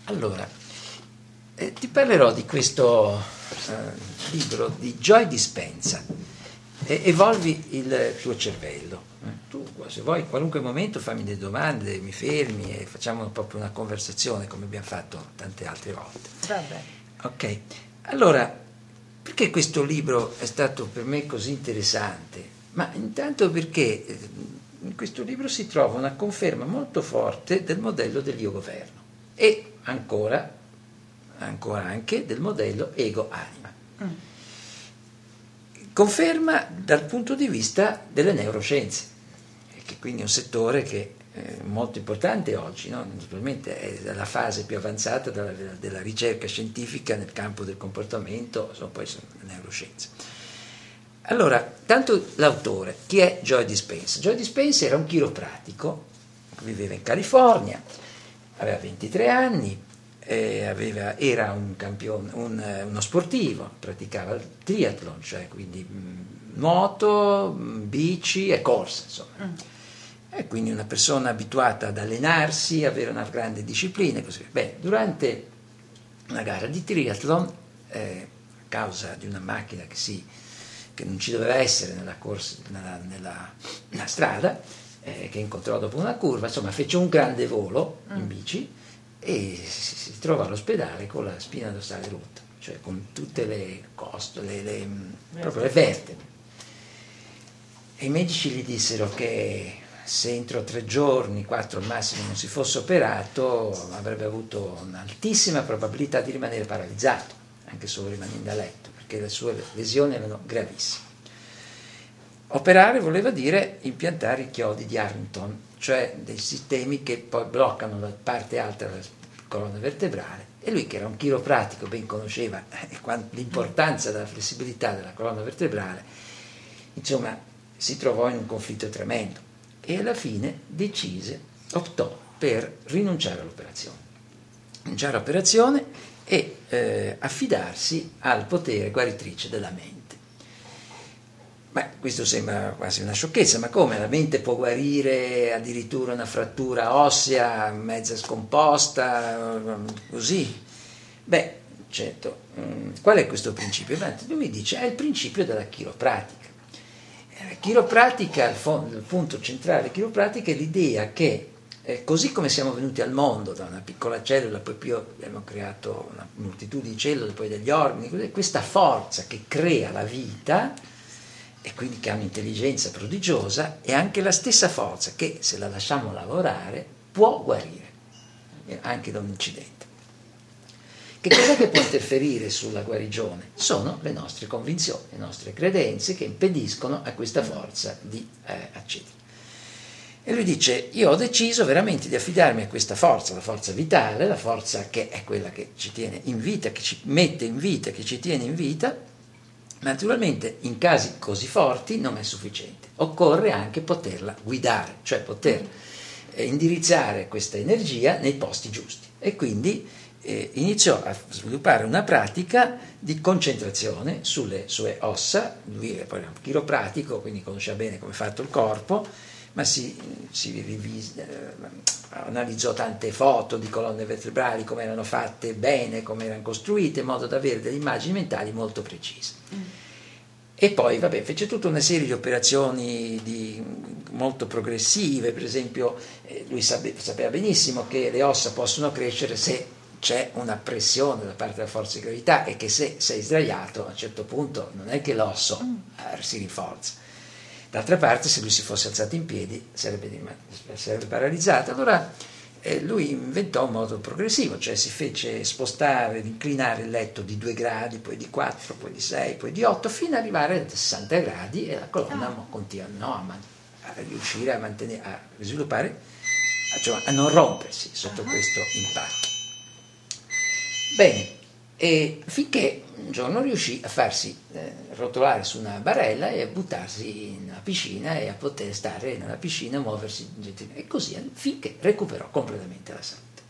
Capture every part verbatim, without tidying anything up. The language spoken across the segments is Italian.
Allora, eh, ti parlerò di questo eh, libro di Joy Dispenza, eh, Evolvi il tuo cervello. Eh, tu, se vuoi, in qualunque momento fammi delle domande, mi fermi e facciamo proprio una conversazione come abbiamo fatto tante altre volte. Vabbè. Ok, allora, perché questo libro è stato per me così interessante? Ma intanto perché eh, in questo libro si trova una conferma molto forte del modello dell'io governo e ancora, ancora anche del modello ego-anima. Mm. Conferma dal punto di vista delle neuroscienze, che quindi è un settore che è molto importante oggi, no? Naturalmente è la fase più avanzata della, della ricerca scientifica nel campo del comportamento, sono poi sono le neuroscienze. Allora, tanto l'autore, chi è Joy Dispenza? Joy Dispenza era un chiropratico, viveva in California, aveva ventitré anni, eh, aveva, era un campione, un, uno sportivo, praticava il triathlon, cioè quindi mh, nuoto, mh, bici e corsa, insomma. Mm. E quindi una persona abituata ad allenarsi, avere una grande disciplina e così via. Beh, durante una gara di triathlon, eh, a causa di una macchina che, si, che non ci doveva essere nella, corsa, nella, nella, nella strada, eh, che incontrò dopo una curva, insomma fece un grande volo in bici e si, si trova all'ospedale con la spina dorsale rotta, cioè con tutte le costole, le, le, proprio le vertebre. E i medici gli dissero che se entro tre giorni, quattro al massimo, non si fosse operato, avrebbe avuto un'altissima probabilità di rimanere paralizzato, anche solo rimanendo a letto, perché le sue lesioni erano gravissime. Operare voleva dire impiantare i chiodi di Harrington, cioè dei sistemi che poi bloccano la parte alta della colonna vertebrale, e lui, che era un chiropratico, ben conosceva l'importanza della flessibilità della colonna vertebrale, insomma si trovò in un conflitto tremendo e alla fine decise, optò per rinunciare all'operazione, rinunciare all'operazione e eh, affidarsi al potere guaritrice della mente. Ma questo sembra quasi una sciocchezza, ma come? La mente può guarire addirittura una frattura ossea mezza scomposta, così? Beh, certo, qual è questo principio? Lui mi dice, è il principio della chiropratica. La chiropratica, il, fondo, il punto centrale chiropratica è l'idea che, eh, così come siamo venuti al mondo da una piccola cellula, poi più abbiamo creato una moltitudine di cellule, poi degli organi, questa forza che crea la vita, e quindi che ha un'intelligenza prodigiosa, è anche la stessa forza che, se la lasciamo lavorare, può guarire anche da un incidente. Che cos'è che può interferire sulla guarigione? Sono le nostre convinzioni, le nostre credenze che impediscono a questa forza di eh, accedere. E lui dice, io ho deciso veramente di affidarmi a questa forza, la forza vitale, la forza che è quella che ci tiene in vita, che ci mette in vita, che ci tiene in vita. Ma naturalmente in casi così forti non è sufficiente, occorre anche poterla guidare, cioè poter eh, indirizzare questa energia nei posti giusti. E quindi eh, iniziò a sviluppare una pratica di concentrazione sulle sue ossa. Lui poi era un chiropratico, quindi conosceva bene come è fatto il corpo, ma si, si rivis- eh, analizzò tante foto di colonne vertebrali, come erano fatte bene, come erano costruite, in modo da avere delle immagini mentali molto precise. Mm. E poi, vabbè, fece tutta una serie di operazioni di, molto progressive, per esempio eh, lui sape, sapeva benissimo che le ossa possono crescere se c'è una pressione da parte della forza di gravità, e che se sei sdraiato a un certo punto non è che l'osso eh, si rinforza. D'altra parte, se lui si fosse alzato in piedi sarebbe, sarebbe paralizzato. Allora eh, lui inventò un modo progressivo, cioè si fece spostare, inclinare il letto di due gradi, poi di quattro, poi di sei, poi di otto, fino ad arrivare a sessanta gradi, e la colonna oh. continuò a, man- a riuscire a, mantenere, a sviluppare, cioè a non rompersi sotto uh-huh. questo impatto. Bene. E finché un giorno riuscì a farsi eh, rotolare su una barella e a buttarsi nella piscina, e a poter stare nella piscina, muoversi, e così finché recuperò completamente la salute.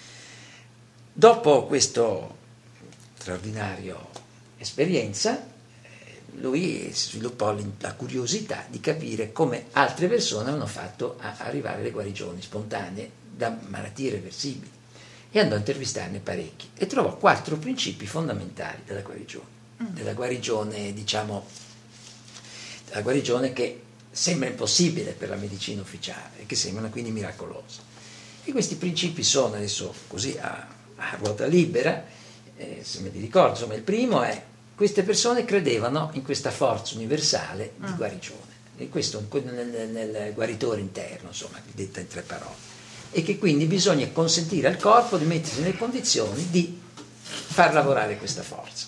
Dopo questa straordinaria esperienza, eh, lui sviluppò la curiosità di capire come altre persone hanno fatto a arrivare alle guarigioni spontanee da malattie irreversibili. e andò a intervistarne parecchi e trovò quattro principi fondamentali della guarigione, mm. della guarigione, diciamo, della guarigione che sembra impossibile per la medicina ufficiale e che sembrano quindi miracolose. E questi principi sono, adesso così a, a ruota libera, eh, se me li ricordo, insomma, il primo è: queste persone credevano in questa forza universale di guarigione, e questo nel, nel guaritore interno, insomma, detta in tre parole, e che quindi bisogna consentire al corpo di mettersi nelle condizioni di far lavorare questa forza.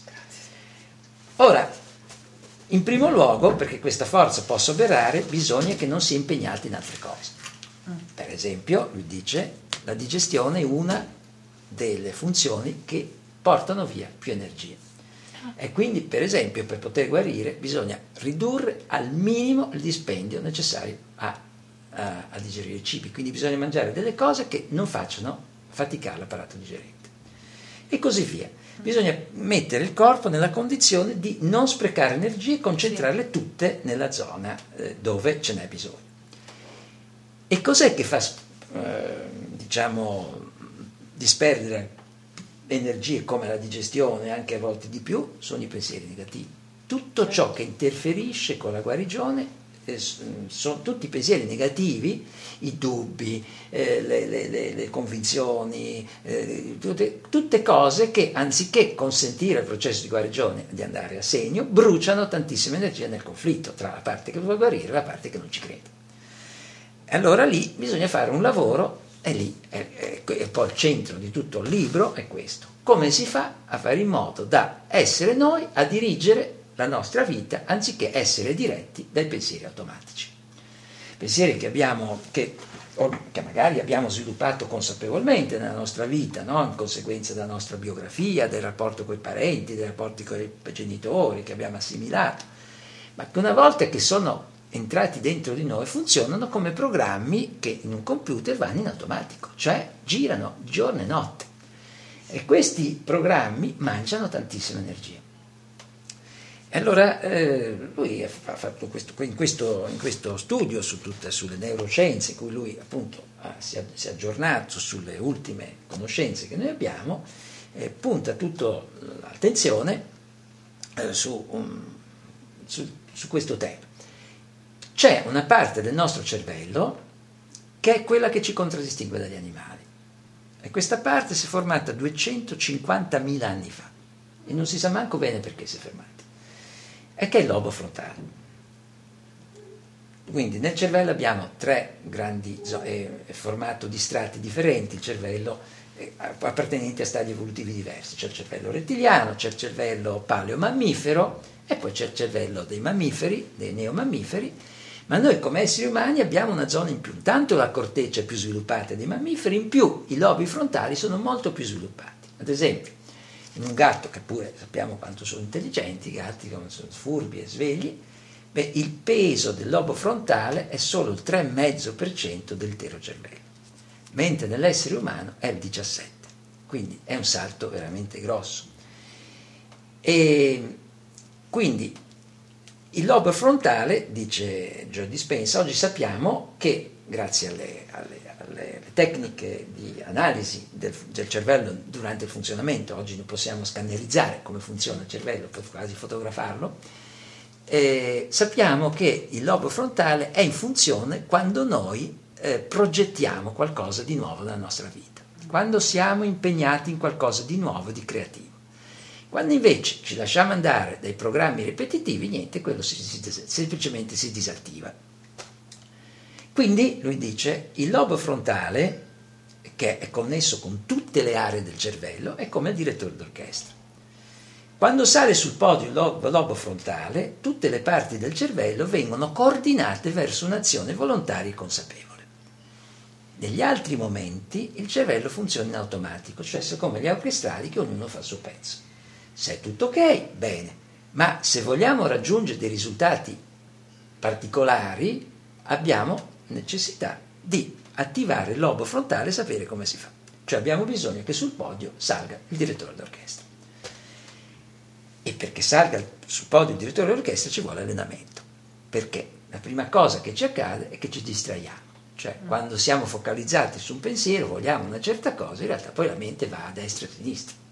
Ora, in primo luogo, perché questa forza possa operare, bisogna che non sia impegnata in altre cose. Per esempio, lui dice, la digestione è una delle funzioni che portano via più energia. E quindi, per esempio, per poter guarire bisogna ridurre al minimo il dispendio necessario a, a, a digerire i cibi. Quindi bisogna mangiare delle cose che non facciano faticare l'apparato digerente. E così via. Bisogna mettere il corpo nella condizione di non sprecare energie e concentrarle tutte nella zona eh, dove ce n'è bisogno. E cos'è che fa, eh, diciamo, disperdere energie come la digestione, anche a volte di più? Sono i pensieri negativi. Tutto ciò che interferisce con la guarigione eh, sono tutti i pensieri negativi, i dubbi, eh, le, le, le, le convinzioni, eh, tutte, tutte cose che, anziché consentire al processo di guarigione di andare a segno, bruciano tantissima energia nel conflitto tra la parte che vuole guarire e la parte che non ci crede. Allora lì bisogna fare un lavoro, e lì è, è, è poi il centro di tutto il libro è questo: come si fa a fare in modo da essere noi a dirigere la nostra vita anziché essere diretti dai pensieri automatici, pensieri che abbiamo, che, che magari abbiamo sviluppato consapevolmente nella nostra vita, no? In conseguenza della nostra biografia, del rapporto con i parenti, dei rapporti con i genitori che abbiamo assimilato, ma che una volta che sono entrati dentro di noi funzionano come programmi che in un computer vanno in automatico, cioè girano giorno e notte, e questi programmi mangiano tantissima energia. E allora eh, lui ha fatto questo, in, questo, in questo studio su tutte, sulle neuroscienze, in cui lui appunto ha, si, è, si è aggiornato sulle ultime conoscenze che noi abbiamo, eh, punta tutta l'attenzione eh, su, um, su, su questo tema. C'è una parte del nostro cervello che è quella che ci contraddistingue dagli animali, e questa parte si è formata duecentocinquantamila anni fa e non si sa manco bene perché si è fermata, e che è il lobo frontale. Quindi nel cervello abbiamo tre grandi zone, è formato di strati differenti, il cervello eh, appartenenti a stadi evolutivi diversi. C'è il cervello rettiliano, c'è il cervello paleomammifero e poi c'è il cervello dei mammiferi, dei neomammiferi. Ma noi come esseri umani abbiamo una zona in più: intanto la corteccia è più sviluppata dei mammiferi, in più i lobi frontali sono molto più sviluppati. Ad esempio, in un gatto, che pure sappiamo quanto sono intelligenti i gatti, come sono furbi e svegli, beh, il peso del lobo frontale è solo il tre virgola cinque per cento dell'intero cervello, mentre nell'essere umano è il diciassette per cento, quindi è un salto veramente grosso. E quindi il lobo frontale, dice Joe Dispenza, oggi sappiamo che grazie alle, alle, alle tecniche di analisi del, del cervello durante il funzionamento, oggi noi possiamo scannerizzare come funziona il cervello, quasi fotografarlo, eh, sappiamo che il lobo frontale è in funzione quando noi eh, progettiamo qualcosa di nuovo nella nostra vita, quando siamo impegnati in qualcosa di nuovo, di creativo. Quando invece ci lasciamo andare dai programmi ripetitivi, niente, quello si, si, semplicemente si disattiva. Quindi, lui dice, il lobo frontale, che è connesso con tutte le aree del cervello, è come il direttore d'orchestra. Quando sale sul podio il lobo, lobo frontale, tutte le parti del cervello vengono coordinate verso un'azione volontaria e consapevole. Negli altri momenti il cervello funziona in automatico, cioè come gli orchestrali che ognuno fa il suo pezzo. Se è tutto ok, bene, ma se vogliamo raggiungere dei risultati particolari abbiamo necessità di attivare il lobo frontale e sapere come si fa. Cioè abbiamo bisogno che sul podio salga il direttore d'orchestra. E perché salga sul podio il direttore d'orchestra ci vuole allenamento. Perché la prima cosa che ci accade è che ci distraiamo. Cioè, quando siamo focalizzati su un pensiero, vogliamo una certa cosa, in realtà poi la mente va a destra e a sinistra.